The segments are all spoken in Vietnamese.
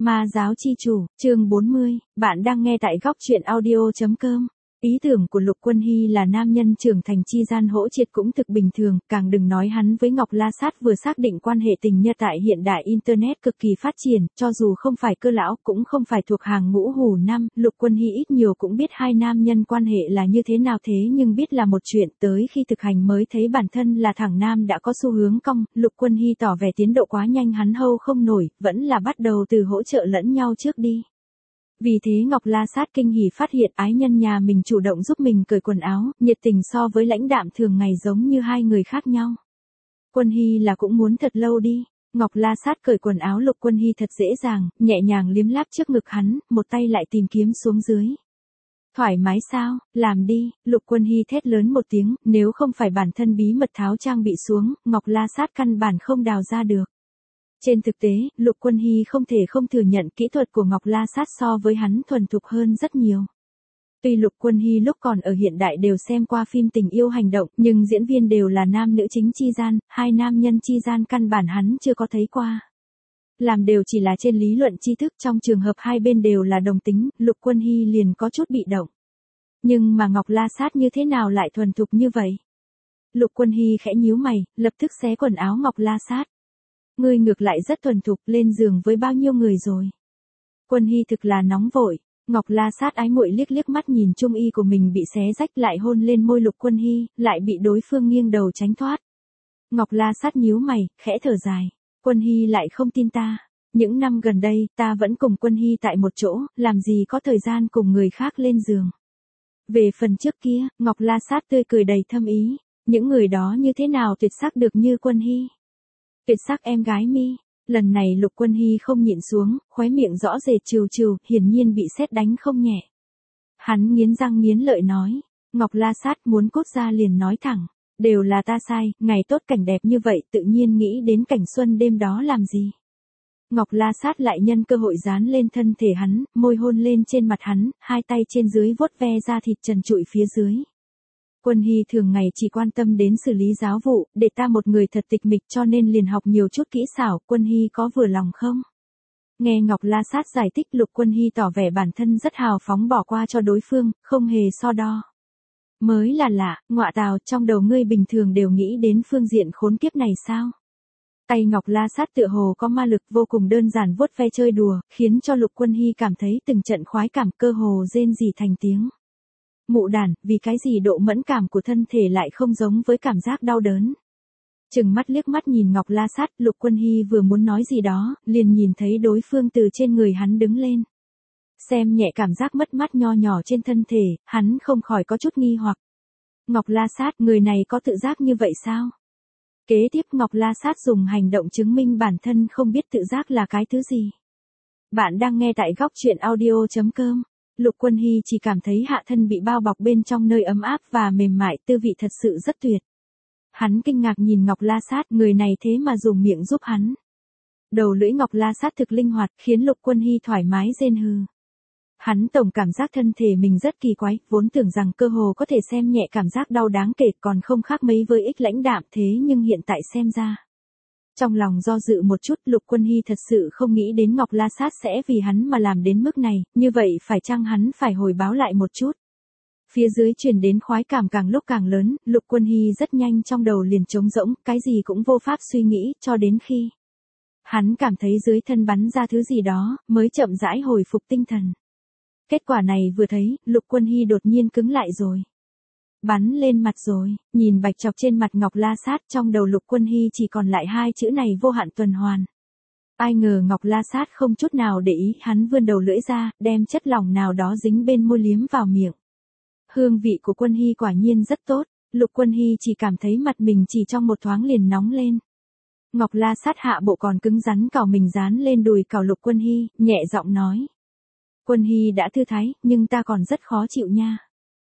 Ma giáo chi chủ, chương 40, bạn đang nghe tại góc truyện audio.com. Ý tưởng của Lục Quân Hy là nam nhân trưởng thành chi gian hỗ triệt cũng thực bình thường, càng đừng nói hắn với Ngọc La Sát vừa xác định quan hệ tình nhân tại hiện đại Internet cực kỳ phát triển, cho dù không phải cơ lão cũng không phải thuộc hàng ngũ hủ năm, Lục Quân Hy ít nhiều cũng biết hai nam nhân quan hệ là như thế nào thế nhưng biết là một chuyện tới khi thực hành mới thấy bản thân là thằng nam đã có xu hướng cong, Lục Quân Hy tỏ vẻ tiến độ quá nhanh hắn hâu không nổi, vẫn là bắt đầu từ hỗ trợ lẫn nhau trước đi. Vì thế Ngọc La Sát kinh hỉ phát hiện ái nhân nhà mình chủ động giúp mình cởi quần áo, nhiệt tình so với lãnh đạm thường ngày giống như hai người khác nhau. Quân Hy là cũng muốn thật lâu đi. Ngọc La Sát cởi quần áo Lục Quân Hy thật dễ dàng, nhẹ nhàng liếm láp trước ngực hắn, một tay lại tìm kiếm xuống dưới. Thoải mái sao, làm đi, Lục Quân Hy thét lớn một tiếng, nếu không phải bản thân bí mật tháo trang bị xuống, Ngọc La Sát căn bản không đào ra được. Trên thực tế, Lục Quân Hy không thể không thừa nhận kỹ thuật của Ngọc La Sát so với hắn thuần thục hơn rất nhiều. Tuy Lục Quân Hy lúc còn ở hiện đại đều xem qua phim tình yêu hành động, nhưng diễn viên đều là nam nữ chính chi gian, hai nam nhân chi gian căn bản hắn chưa có thấy qua. Làm đều chỉ là trên lý luận tri thức, trong trường hợp hai bên đều là đồng tính, Lục Quân Hy liền có chút bị động. Nhưng mà Ngọc La Sát như thế nào lại thuần thục như vậy? Lục Quân Hy khẽ nhíu mày, lập tức xé quần áo Ngọc La Sát. Ngươi ngược lại rất thuần thục, lên giường với bao nhiêu người rồi? Quân Hy thực là nóng vội. Ngọc La Sát ái muội liếc liếc mắt nhìn trung y của mình bị xé rách lại hôn lên môi Lục Quân Hy, lại bị đối phương nghiêng đầu tránh thoát. Ngọc La Sát nhíu mày, khẽ thở dài. Quân Hy lại không tin ta. Những năm gần đây, ta vẫn cùng Quân Hy tại một chỗ, làm gì có thời gian cùng người khác lên giường. Về phần trước kia, Ngọc La Sát tươi cười đầy thâm ý. Những người đó như thế nào tuyệt sắc được như Quân Hy? Tuyệt sắc em gái mi. Lần này Lục Quân Hy không nhịn xuống, khóe miệng rõ rệt trừ trừ, hiển nhiên bị sét đánh không nhẹ. Hắn nghiến răng nghiến lợi nói, Ngọc La Sát muốn cốt ra liền nói thẳng, đều là ta sai, ngày tốt cảnh đẹp như vậy tự nhiên nghĩ đến cảnh xuân đêm đó làm gì. Ngọc La Sát lại nhân cơ hội dán lên thân thể hắn, môi hôn lên trên mặt hắn, hai tay trên dưới vuốt ve da thịt trần trụi phía dưới. Quân Hy thường ngày chỉ quan tâm đến xử lý giáo vụ, để ta một người thật tịch mịch cho nên liền học nhiều chút kỹ xảo, Quân Hy có vừa lòng không? Nghe Ngọc La Sát giải thích Lục Quân Hy tỏ vẻ bản thân rất hào phóng bỏ qua cho đối phương, không hề so đo. Mới là lạ, ngọa tào, trong đầu ngươi bình thường đều nghĩ đến phương diện khốn kiếp này sao? Tay Ngọc La Sát tựa hồ có ma lực vô cùng đơn giản vuốt ve chơi đùa, khiến cho Lục Quân Hy cảm thấy từng trận khoái cảm cơ hồ rên rỉ thành tiếng. Mụ đàn, vì cái gì độ mẫn cảm của thân thể lại không giống với cảm giác đau đớn. Chừng mắt liếc mắt nhìn Ngọc La Sát, Lục Quân Hy vừa muốn nói gì đó, liền nhìn thấy đối phương từ trên người hắn đứng lên. Xem nhẹ cảm giác mất mát nho nhỏ trên thân thể, hắn không khỏi có chút nghi hoặc. Ngọc La Sát, người này có tự giác như vậy sao? Kế tiếp Ngọc La Sát dùng hành động chứng minh bản thân không biết tự giác là cái thứ gì. Bạn đang nghe tại góc truyện audio.com. Lục Quân Hy chỉ cảm thấy hạ thân bị bao bọc bên trong nơi ấm áp và mềm mại, tư vị thật sự rất tuyệt. Hắn kinh ngạc nhìn Ngọc La Sát, người này thế mà dùng miệng giúp hắn. Đầu lưỡi Ngọc La Sát thực linh hoạt, khiến Lục Quân Hy thoải mái rên hừ. Hắn tổng cảm giác thân thể mình rất kỳ quái, vốn tưởng rằng cơ hồ có thể xem nhẹ cảm giác đau đáng kể còn không khác mấy với ích lãnh đạm thế nhưng hiện tại xem ra. Trong lòng do dự một chút, Lục Quân Hy thật sự không nghĩ đến Ngọc La Sát sẽ vì hắn mà làm đến mức này, như vậy phải chăng hắn phải hồi báo lại một chút. Phía dưới truyền đến khoái cảm càng lúc càng lớn, Lục Quân Hy rất nhanh trong đầu liền trống rỗng, cái gì cũng vô pháp suy nghĩ, cho đến khi hắn cảm thấy dưới thân bắn ra thứ gì đó, mới chậm rãi hồi phục tinh thần. Kết quả này vừa thấy, Lục Quân Hy đột nhiên cứng lại rồi. Bắn lên mặt rồi, nhìn bạch chọc trên mặt Ngọc La Sát trong đầu Lục Quân Hy chỉ còn lại hai chữ này vô hạn tuần hoàn. Ai ngờ Ngọc La Sát không chút nào để ý, hắn vươn đầu lưỡi ra, đem chất lỏng nào đó dính bên môi liếm vào miệng. Hương vị của Quân Hy quả nhiên rất tốt, Lục Quân Hy chỉ cảm thấy mặt mình chỉ trong một thoáng liền nóng lên. Ngọc La Sát hạ bộ còn cứng rắn cào mình dán lên đùi cào Lục Quân Hy, nhẹ giọng nói. Quân Hy đã thư thái, nhưng ta còn rất khó chịu nha.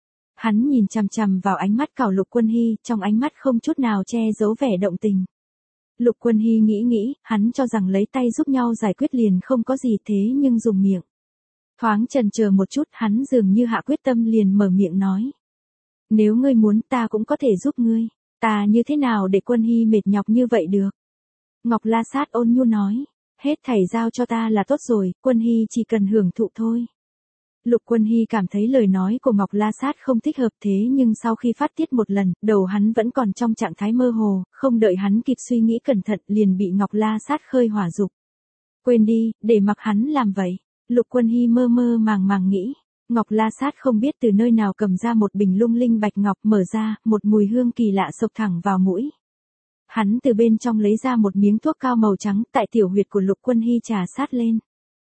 Hắn nhìn chằm chằm vào ánh mắt cào Lục Quân Hy, trong ánh mắt không chút nào che giấu vẻ động tình. Lục Quân Hy nghĩ, hắn cho rằng lấy tay giúp nhau giải quyết liền không có gì thế nhưng dùng miệng. Thoáng chần chờ một chút, hắn dường như hạ quyết tâm liền mở miệng nói. Nếu ngươi muốn ta cũng có thể giúp ngươi, ta như thế nào để Quân Hy mệt nhọc như vậy được? Ngọc La Sát ôn nhu nói. Hết thảy giao cho ta là tốt rồi, Quân Hy chỉ cần hưởng thụ thôi. Lục Quân Hy cảm thấy lời nói của Ngọc La Sát không thích hợp, thế nhưng sau khi phát tiết một lần, đầu hắn vẫn còn trong trạng thái mơ hồ, không đợi hắn kịp suy nghĩ cẩn thận liền bị Ngọc La Sát khơi hỏa dục. Quên đi, để mặc hắn làm vậy. Lục Quân Hy mơ mơ màng màng nghĩ. Ngọc La Sát không biết từ nơi nào cầm ra một bình lung linh bạch ngọc, mở ra, một mùi hương kỳ lạ xộc thẳng vào mũi. Hắn từ bên trong lấy ra một miếng thuốc cao màu trắng, tại tiểu huyệt của Lục Quân Hy trà sát lên.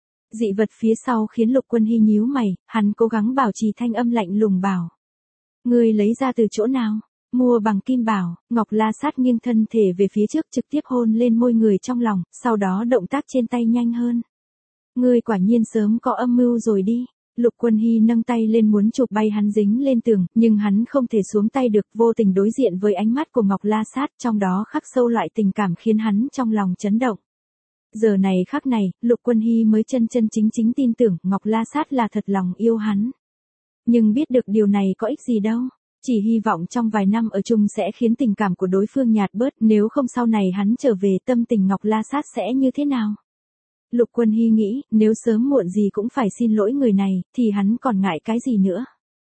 Dị vật phía sau khiến Lục Quân Hy nhíu mày, hắn cố gắng bảo trì thanh âm lạnh lùng bảo. Ngươi lấy ra từ chỗ nào? Mua bằng kim bảo. Ngọc La Sát nghiêng thân thể về phía trước trực tiếp hôn lên môi người trong lòng, sau đó động tác trên tay nhanh hơn. Ngươi quả nhiên sớm có âm mưu rồi đi. Lục Quân Hy nâng tay lên muốn chụp bay hắn dính lên tường, nhưng hắn không thể xuống tay được, vô tình đối diện với ánh mắt của Ngọc La Sát, trong đó khắc sâu loại tình cảm khiến hắn trong lòng chấn động. Giờ này khắc này, Lục Quân Hy mới chân chính tin tưởng Ngọc La Sát là thật lòng yêu hắn. Nhưng biết được điều này có ích gì đâu. Chỉ hy vọng trong vài năm ở chung sẽ khiến tình cảm của đối phương nhạt bớt, nếu không sau này hắn trở về tâm tình Ngọc La Sát sẽ như thế nào. Lục Quân Hy nghĩ, nếu sớm muộn gì cũng phải xin lỗi người này, thì hắn còn ngại cái gì nữa.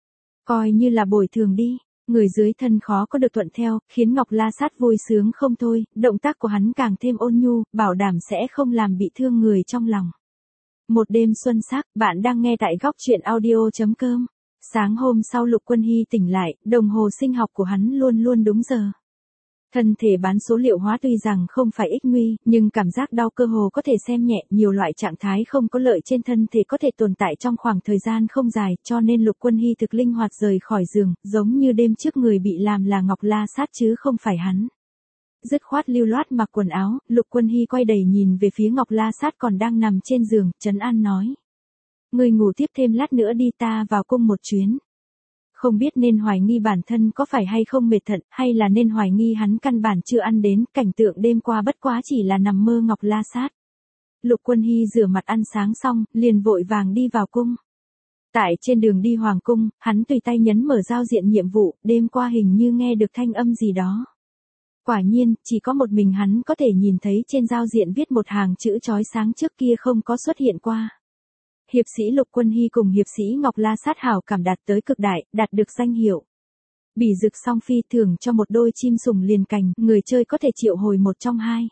Coi như là bồi thường đi. Người dưới thân khó có được thuận theo, khiến Ngọc La Sát vui sướng không thôi, động tác của hắn càng thêm ôn nhu, bảo đảm sẽ không làm bị thương người trong lòng. Một đêm xuân sắc, bạn đang nghe tại góc truyện audio.com. Sáng hôm sau Lục Quân Hy tỉnh lại, đồng hồ sinh học của hắn luôn luôn đúng giờ. Thân thể bán số liệu hóa tuy rằng không phải ích nguy, nhưng cảm giác đau cơ hồ có thể xem nhẹ, nhiều loại trạng thái không có lợi trên thân thể có thể tồn tại trong khoảng thời gian không dài, cho nên Lục Quân Hy thực linh hoạt rời khỏi giường, giống như đêm trước người bị làm là Ngọc La Sát chứ không phải hắn. Dứt khoát lưu loát mặc quần áo, Lục Quân Hy quay đầy nhìn về phía Ngọc La Sát còn đang nằm trên giường, trấn an nói. Ngươi ngủ tiếp thêm lát nữa đi, ta vào cung một chuyến. Không biết nên hoài nghi bản thân có phải hay không mệt thận, hay là nên hoài nghi hắn căn bản chưa ăn đến, cảnh tượng đêm qua bất quá chỉ là nằm mơ Ngọc La Sát. Lục Quân Hy rửa mặt ăn sáng xong, liền vội vàng đi vào cung. Tại trên đường đi hoàng cung, hắn tùy tay nhấn mở giao diện nhiệm vụ, đêm qua hình như nghe được thanh âm gì đó. Quả nhiên, chỉ có một mình hắn có thể nhìn thấy trên giao diện viết một hàng chữ chói sáng trước kia không có xuất hiện qua. Hiệp sĩ Lục Quân Hy cùng hiệp sĩ Ngọc La Sát hảo cảm đạt tới cực đại, đạt được danh hiệu. Bỉ Dực Song Phi thưởng cho một đôi chim sùng liền cành, người chơi có thể triệu hồi một trong hai.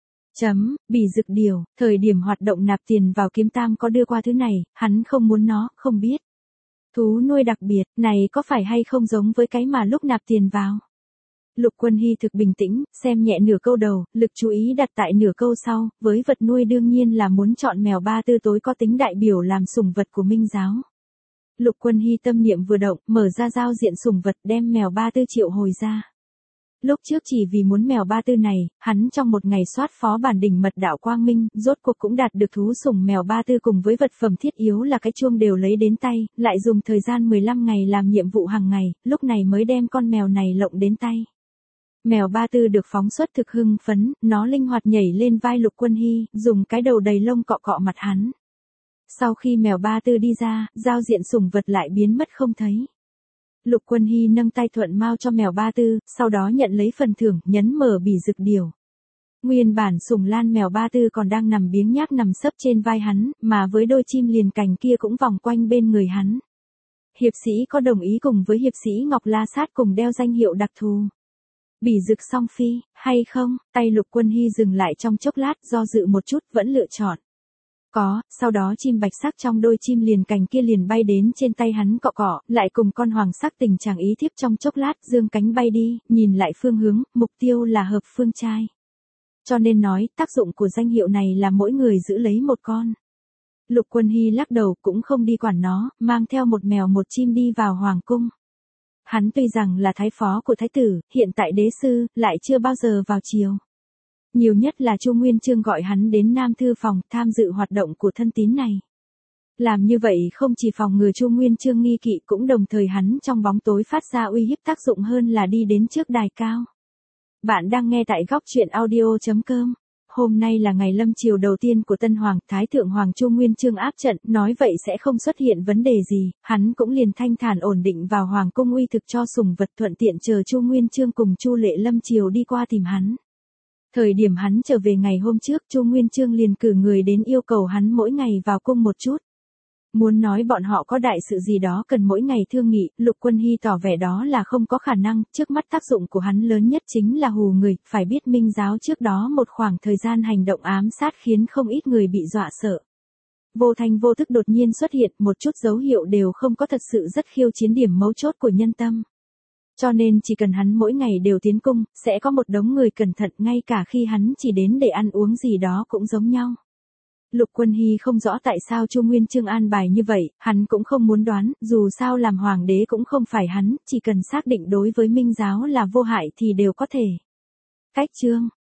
Bỉ Dực điều, thời điểm hoạt động nạp tiền vào kiếm tam có đưa qua thứ này, hắn không muốn nó, không biết. Thú nuôi đặc biệt, này có phải hay không giống với cái mà lúc nạp tiền vào? Lục Quân Hy thực bình tĩnh, xem nhẹ nửa câu đầu, lực chú ý đặt tại nửa câu sau, với vật nuôi đương nhiên là muốn chọn mèo ba tư tối có tính đại biểu làm sủng vật của Minh giáo. Lục Quân Hy tâm niệm vừa động, mở ra giao diện sủng vật đem mèo ba tư triệu hồi ra. Lúc trước chỉ vì muốn mèo ba tư này, hắn trong một ngày soát phó bản đỉnh mật đạo Quang Minh, rốt cuộc cũng đạt được thú sủng mèo ba tư cùng với vật phẩm thiết yếu là cái chuông đều lấy đến tay, lại dùng thời gian 15 ngày làm nhiệm vụ hàng ngày, lúc này mới đem con mèo này lộng đến tay. Mèo ba tư được phóng xuất thực hưng phấn, nó linh hoạt nhảy lên vai Lục Quân Hy, dùng cái đầu đầy lông cọ cọ mặt hắn. Sau khi mèo ba tư đi ra, giao diện sủng vật lại biến mất không thấy. Lục Quân Hy nâng tay thuận mao cho mèo ba tư, sau đó nhận lấy phần thưởng, nhấn mở Bỉ Dực điều. Nguyên bản sủng lan mèo ba tư còn đang nằm biếng nhác nằm sấp trên vai hắn, mà với đôi chim liền cành kia cũng vòng quanh bên người hắn. Hiệp sĩ có đồng ý cùng với hiệp sĩ Ngọc La Sát cùng đeo danh hiệu đặc thù. Bỉ Dực Song Phi, hay không? Tay Lục Quân Hy dừng lại trong chốc lát, do dự một chút, vẫn lựa chọn. Có, sau đó chim bạch sắc trong đôi chim liền cành kia liền bay đến trên tay hắn cọ cọ, lại cùng con hoàng sắc tình chàng ý thiếp trong chốc lát, dương cánh bay đi, nhìn lại phương hướng, mục tiêu là hợp phương trai. Cho nên nói, tác dụng của danh hiệu này là mỗi người giữ lấy một con. Lục Quân Hy lắc đầu cũng không đi quản nó, mang theo một mèo một chim đi vào hoàng cung. Hắn tuy rằng là thái phó của thái tử, hiện tại đế sư, lại chưa bao giờ vào triều. Nhiều nhất là Chu Nguyên Chương gọi hắn đến Nam Thư phòng tham dự hoạt động của thân tín này. Làm như vậy không chỉ phòng ngừa Chu Nguyên Chương nghi kỵ cũng đồng thời hắn trong bóng tối phát ra uy hiếp tác dụng hơn là đi đến trước đài cao. Bạn đang nghe tại góc truyện audio.com. Hôm nay là ngày lâm triều đầu tiên của Tân Hoàng, Thái Thượng Hoàng Chu Nguyên Chương áp trận, nói vậy sẽ không xuất hiện vấn đề gì, hắn cũng liền thanh thản ổn định vào Hoàng cung uy thực cho sủng vật thuận tiện chờ Chu Nguyên Chương cùng Chu Lệ lâm triều đi qua tìm hắn. Thời điểm hắn trở về ngày hôm trước, Chu Nguyên Chương liền cử người đến yêu cầu hắn mỗi ngày vào cung một chút. Muốn nói bọn họ có đại sự gì đó cần mỗi ngày thương nghị, Lục Quân Hy tỏ vẻ đó là không có khả năng, trước mắt tác dụng của hắn lớn nhất chính là hù người, phải biết Minh giáo trước đó một khoảng thời gian hành động ám sát khiến không ít người bị dọa sợ. Vô thanh vô thức đột nhiên xuất hiện, một chút dấu hiệu đều không có, thật sự rất khiêu chiến điểm mấu chốt của nhân tâm. Cho nên chỉ cần hắn mỗi ngày đều tiến cung, sẽ có một đống người cẩn thận, ngay cả khi hắn chỉ đến để ăn uống gì đó cũng giống nhau. Lục Quân Hy không rõ tại sao Chu Nguyên Chương an bài như vậy, hắn cũng không muốn đoán, dù sao làm hoàng đế cũng không phải hắn, chỉ cần xác định đối với Minh giáo là vô hại thì đều có thể. Cách chương